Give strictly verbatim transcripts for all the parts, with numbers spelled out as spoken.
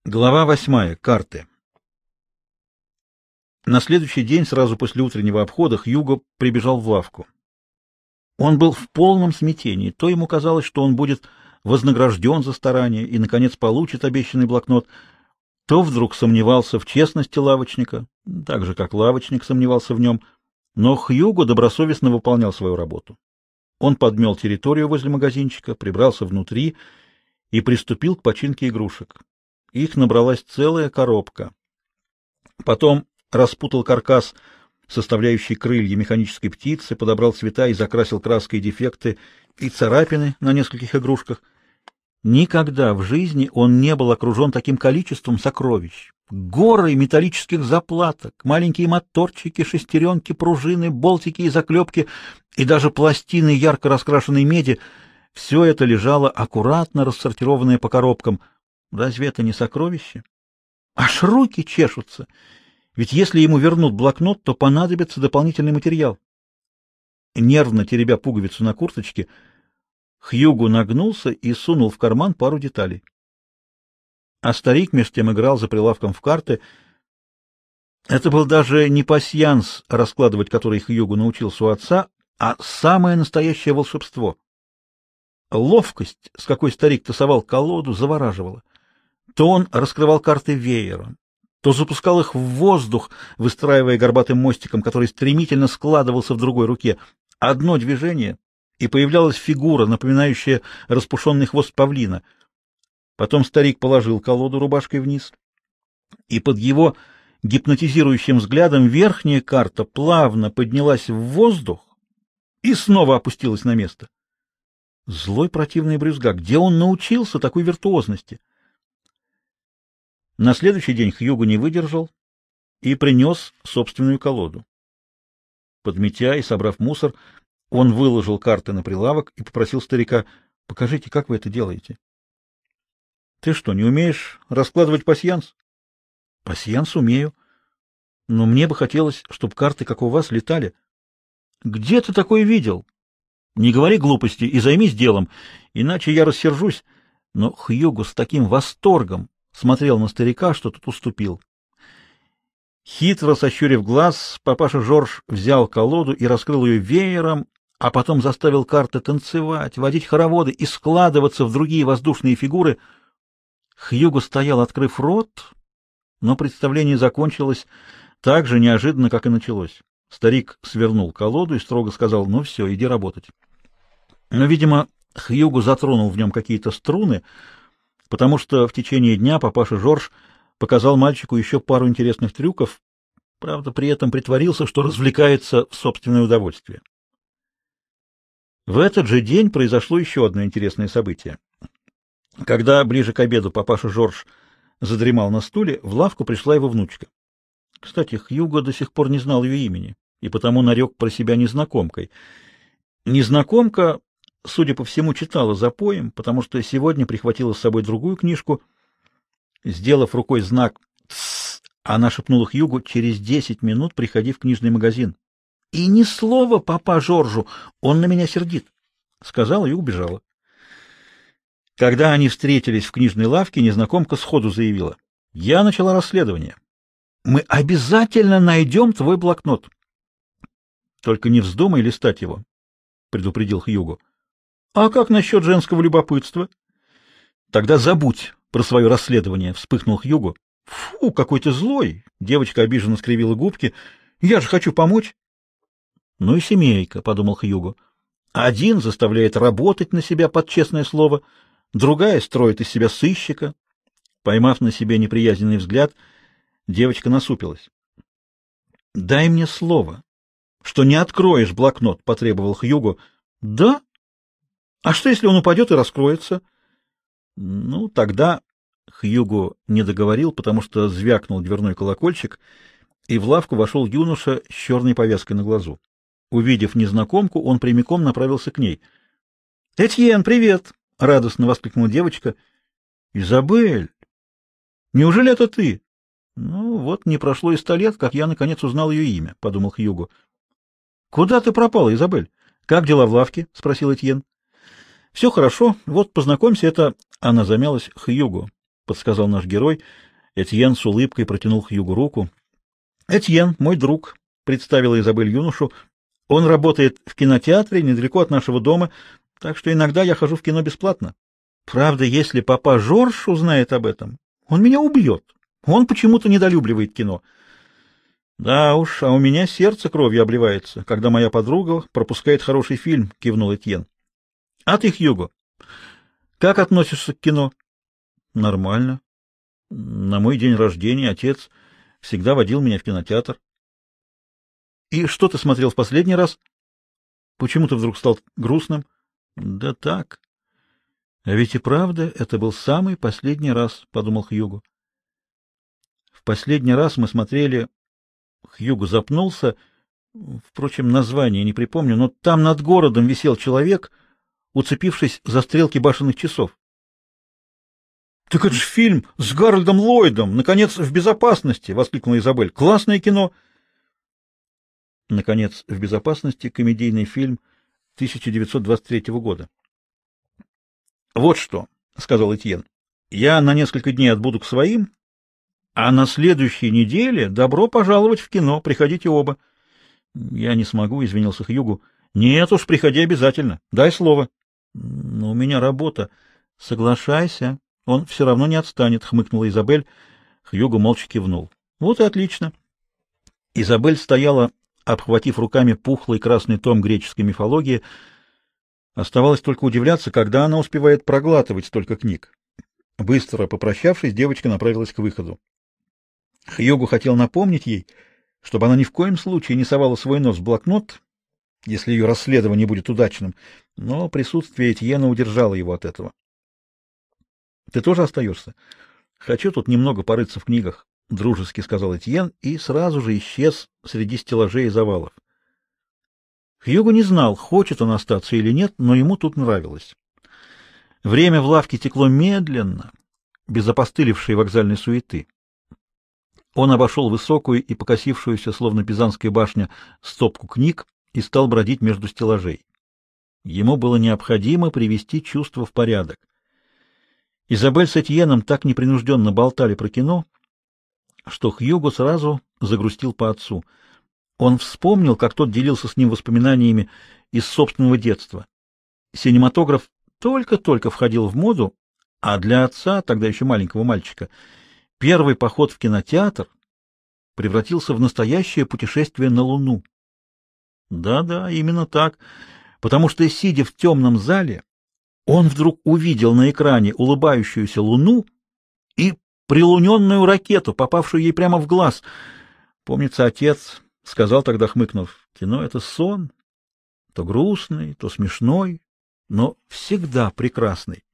Глава восьмая. Карты. На следующий день, сразу после утреннего обхода, Хьюго прибежал в лавку. Он был в полном смятении. То ему казалось, что он будет вознагражден за старание и, наконец, получит обещанный блокнот, то вдруг сомневался в честности лавочника, так же, как лавочник сомневался в нем. Но Хьюго добросовестно выполнял свою работу. Он подмел территорию возле магазинчика, прибрался внутри и приступил к починке игрушек. Их набралась целая коробка. Потом распутал каркас, составляющий крылья механической птицы, подобрал цвета и закрасил краской дефекты и царапины на нескольких игрушках. Никогда в жизни он не был окружен таким количеством сокровищ. Горы металлических заплаток, маленькие моторчики, шестеренки, пружины, болтики и заклепки, и даже пластины ярко раскрашенной меди — все это лежало аккуратно рассортированное по коробкам. Разве это не сокровище? Аж руки чешутся, ведь если ему вернут блокнот, то понадобится дополнительный материал. Нервно теребя пуговицу на курточке, Хьюго нагнулся и сунул в карман пару деталей. А старик меж тем играл за прилавком в карты. Это был даже не пасьянс, раскладывать который Хьюго научился у отца, а самое настоящее волшебство. Ловкость, с какой старик тасовал колоду, завораживала. То он раскрывал карты веером, то запускал их в воздух, выстраивая горбатым мостиком, который стремительно складывался в другой руке. Одно движение, и появлялась фигура, напоминающая распушенный хвост павлина. Потом старик положил колоду рубашкой вниз, и под его гипнотизирующим взглядом верхняя карта плавно поднялась в воздух и снова опустилась на место. Злой противный брюзга, где он научился такой виртуозности? На следующий день Хьюго не выдержал и принес собственную колоду. Подметя и собрав мусор, он выложил карты на прилавок и попросил старика: «Покажите, как вы это делаете». «Ты что, не умеешь раскладывать пасьянс?» «Пасьянс умею, но мне бы хотелось, чтобы карты, как у вас, летали». «Где ты такое видел?» «Не говори глупости и займись делом, иначе я рассержусь». Но Хьюго с таким восторгом смотрел на старика, что тот уступил. Хитро сощурив глаз, папаша Жорж взял колоду и раскрыл ее веером, а потом заставил карты танцевать, водить хороводы и складываться в другие воздушные фигуры. Хьюго стоял, открыв рот, но представление закончилось так же неожиданно, как и началось. Старик свернул колоду и строго сказал: «Ну все, иди работать». Но, видимо, Хьюго затронул в нем какие-то струны, потому что в течение дня папаша Жорж показал мальчику еще пару интересных трюков, правда, при этом притворился, что развлекается в собственное удовольствие. В этот же день произошло еще одно интересное событие. Когда ближе к обеду папаша Жорж задремал на стуле, в лавку пришла его внучка. Кстати, Хьюго до сих пор не знал ее имени, и потому нарек про себя незнакомкой. Незнакомка, судя по всему, читала за поем, потому что сегодня прихватила с собой другую книжку. Сделав рукой знак «Тссс», она шепнула Хьюго: «Через десять минут приходи в книжный магазин». «И ни слова папа Жоржу, он на меня сердит», — сказала и убежала. Когда они встретились в книжной лавке, незнакомка сходу заявила: «Я начала расследование. Мы обязательно найдем твой блокнот». «Только не вздумай листать его», — предупредил Хьюго. «А как насчет женского любопытства?» «Тогда забудь про свое расследование», — вспыхнул Хьюго. «Фу, какой ты злой!» — девочка обиженно скривила губки. «Я же хочу помочь». «Ну и семейка», — подумал Хьюго. «Один заставляет работать на себя под честное слово, другая строит из себя сыщика». Поймав на себе неприязненный взгляд, девочка насупилась. «Дай мне слово, что не откроешь блокнот», — потребовал Хьюго. «Да? А что, если он упадет и раскроется?» «Ну, тогда...» — Хьюго не договорил, потому что звякнул дверной колокольчик, и в лавку вошел юноша с черной повязкой на глазу. Увидев незнакомку, он прямиком направился к ней. «Этьен, привет!» — радостно воскликнула девочка. «Изабель! Неужели это ты?» «Ну, вот не прошло и ста лет, как я, наконец, узнал ее имя», — подумал Хьюго. «Куда ты пропала, Изабель? Как дела в лавке?» — спросил Этьен. «Все хорошо. Вот, познакомься, это...» Она замялась. «Хьюго. — подсказал наш герой. Этьен с улыбкой протянул Хьюгу руку. — Этьен, мой друг, — представила Изабель юношу. — Он работает в кинотеатре недалеко от нашего дома, так что иногда я хожу в кино бесплатно. Правда, если папа Жорж узнает об этом, он меня убьет. Он почему-то недолюбливает кино. — Да уж, а у меня сердце кровью обливается, когда моя подруга пропускает хороший фильм, — кивнул Этьен. — А ты, Хьюго, как относишься к кино? — Нормально. На мой день рождения отец всегда водил меня в кинотеатр. — И что ты смотрел в последний раз? — Почему ты вдруг стал грустным? — Да так. — А ведь и правда, это был самый последний раз, — подумал Хьюго. В последний раз мы смотрели... Хьюго запнулся. Впрочем, название не припомню, но там над городом висел человек, уцепившись за стрелки башенных часов. — Так это же фильм с Гарольдом Ллойдом! Наконец, в безопасности! — воскликнула Изабель. — Классное кино! Наконец, в безопасности комедийный фильм тысяча девятьсот двадцать третьего года. — Вот что, — сказал Этьен, — я на несколько дней отбуду к своим, а на следующей неделе добро пожаловать в кино, приходите оба. — Я не смогу, — извинился Хьюго. — Нет уж, приходи обязательно, дай слово. — Но у меня работа. — Соглашайся, он все равно не отстанет, — хмыкнула Изабель. Хьюго молча кивнул. — Вот и отлично. Изабель стояла, обхватив руками пухлый красный том греческой мифологии. Оставалось только удивляться, когда она успевает проглатывать столько книг. Быстро попрощавшись, девочка направилась к выходу. Хьюго хотел напомнить ей, чтобы она ни в коем случае не совала свой нос в блокнот, если ее расследование будет удачным, но присутствие Этьена удержало его от этого. — Ты тоже остаешься? — Хочу тут немного порыться в книгах, — дружески сказал Этьен и сразу же исчез среди стеллажей и завалов. Хьюго не знал, хочет он остаться или нет, но ему тут нравилось. Время в лавке текло медленно, без опостылевшей вокзальной суеты. Он обошел высокую и покосившуюся, словно пизанская башня, стопку книг и стал бродить между стеллажей. Ему было необходимо привести чувства в порядок. Изабель с Этьеном так непринужденно болтали про кино, что Хьюго сразу загрустил по отцу. Он вспомнил, как тот делился с ним воспоминаниями из собственного детства. Синематограф только-только входил в моду, а для отца, тогда еще маленького мальчика, первый поход в кинотеатр превратился в настоящее путешествие на Луну. Да-да, именно так, потому что, сидя в темном зале, он вдруг увидел на экране улыбающуюся Луну и прилуненную ракету, попавшую ей прямо в глаз. Помнится, отец сказал тогда, хмыкнув: кино — это сон, то грустный, то смешной, но всегда прекрасный.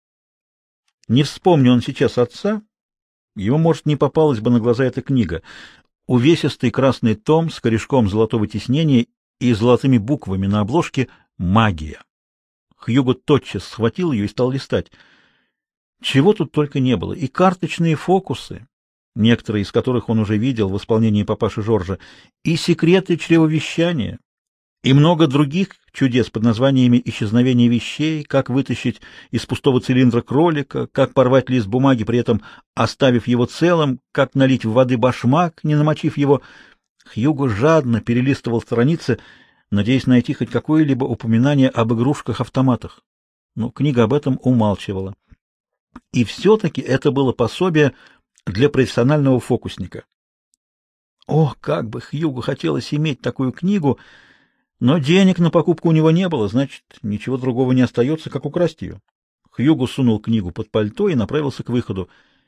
Не вспомни он сейчас отца, ему, может, не попалась бы на глаза эта книга. Увесистый красный том с корешком золотого тиснения и золотыми буквами на обложке «Магия». Хьюго тотчас схватил ее и стал листать. Чего тут только не было. И карточные фокусы, некоторые из которых он уже видел в исполнении папаши Жоржа, и секреты чревовещания, и много других чудес под названиями «Исчезновение вещей», «Как вытащить из пустого цилиндра кролика», «Как порвать лист бумаги, при этом оставив его целым», «Как налить в воды башмак, не намочив его». Хьюго жадно перелистывал страницы, надеясь найти хоть какое-либо упоминание об игрушках-автоматах. Но книга об этом умалчивала. И все-таки это было пособие для профессионального фокусника. Ох, как бы Хьюго хотелось иметь такую книгу, но денег на покупку у него не было, значит, ничего другого не остается, как украсть ее. Хьюго сунул книгу под пальто и направился к выходу.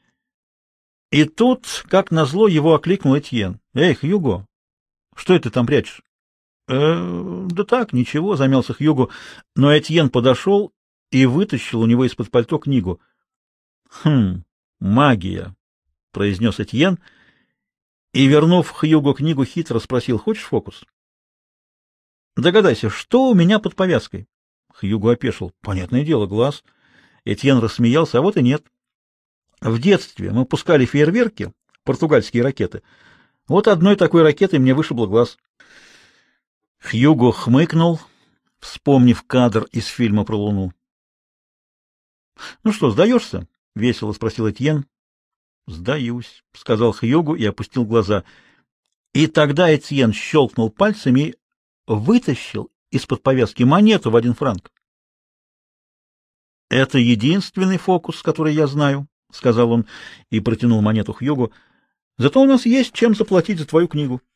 И тут, как назло, его окликнул Этьен. — Эй, Хьюго, что это ты там прячешь? Э, да так, ничего, — замялся Хьюго, но Этьен подошел и вытащил у него из-под пальто книгу. — Хм, магия, — произнес Этьен, и, вернув Хьюго книгу, хитро спросил: — Хочешь фокус? — Догадайся, что у меня под повязкой? Хьюго опешил. — Понятное дело, глаз. Этьен рассмеялся. — А вот и нет. В детстве мы пускали фейерверки, португальские ракеты. Вот одной такой ракетой мне вышибло глаз. Хьюго хмыкнул, вспомнив кадр из фильма про Луну. — Ну что, сдаешься? весело спросил Этьен. Сдаюсь, сказал Хьюгу и опустил глаза. И тогда Этьен щелкнул пальцами и вытащил из-под повязки монету в один франк. Это единственный фокус, который я знаю, сказал он и протянул монету Хьюгу. Зато у нас есть чем заплатить за твою книгу.